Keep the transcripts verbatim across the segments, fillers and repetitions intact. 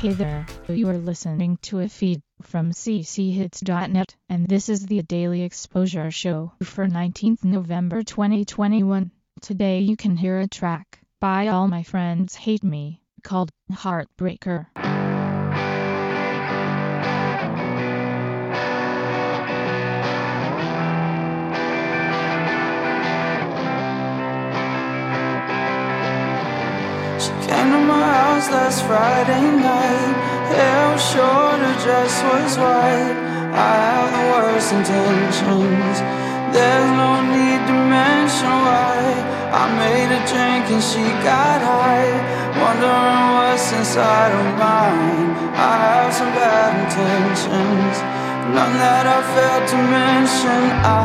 Hey there, you are listening to a feed from c c hits dot net, and this is the Daily Exposure Show for nineteenth November twenty twenty-one. Today you can hear a track by All My Friends Hate Me, called Heartbreaker. Came to my house last Friday night. Hair was short, her dress was white. I have the worst intentions. There's no need to mention why. I made a drink and she got high, wondering what's inside of mine. I have some bad intentions, none that I failed to mention.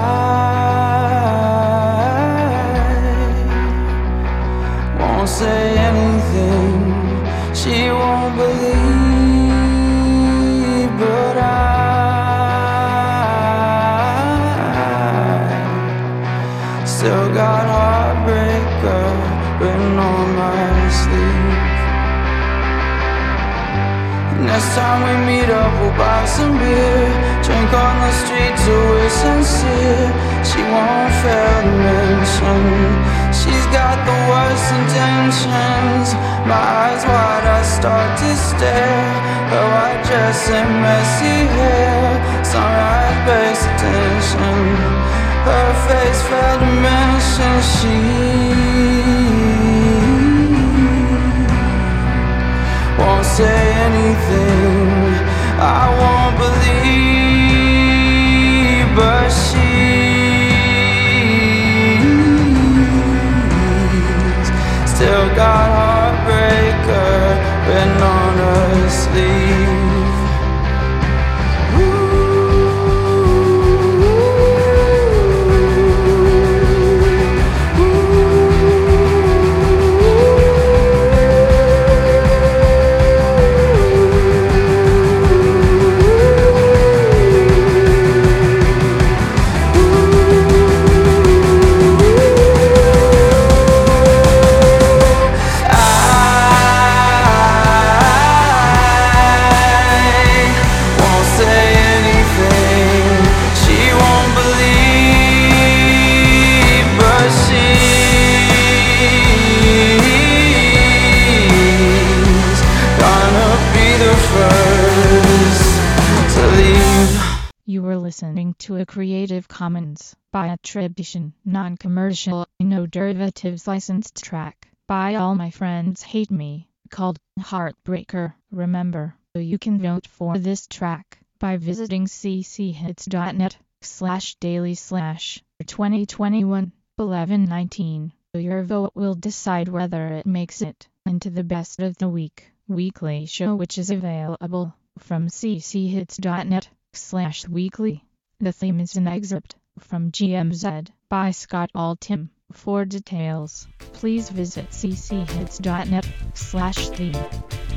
I won't say anything she won't believe, but I still got heartbreaker written on my sleeve. Next time we meet up, we'll buy some beer, drink on the street till we're sincere. She won't fail to mention she's got the worst intentions. My eyes wide, I start to stare. Her white dress and messy hair, sunrise breaks attention. Her face failed to mention she won't say anything I won't believe, but she's still got heartbreaker written on her sleeve. You were listening to a Creative Commons by attribution, non-commercial, no derivatives licensed track by All My Friends Hate Me, called Heartbreaker. Remember, you can vote for this track by visiting c c hits dot net slash daily slash twenty twenty-one eleven nineteen. Your vote will decide whether it makes it into the best of the week weekly show, which is available from c c hits dot net slash weekly. The theme is an excerpt from G M Z by Scott Altham. For details, please visit c c hits dot net slash theme.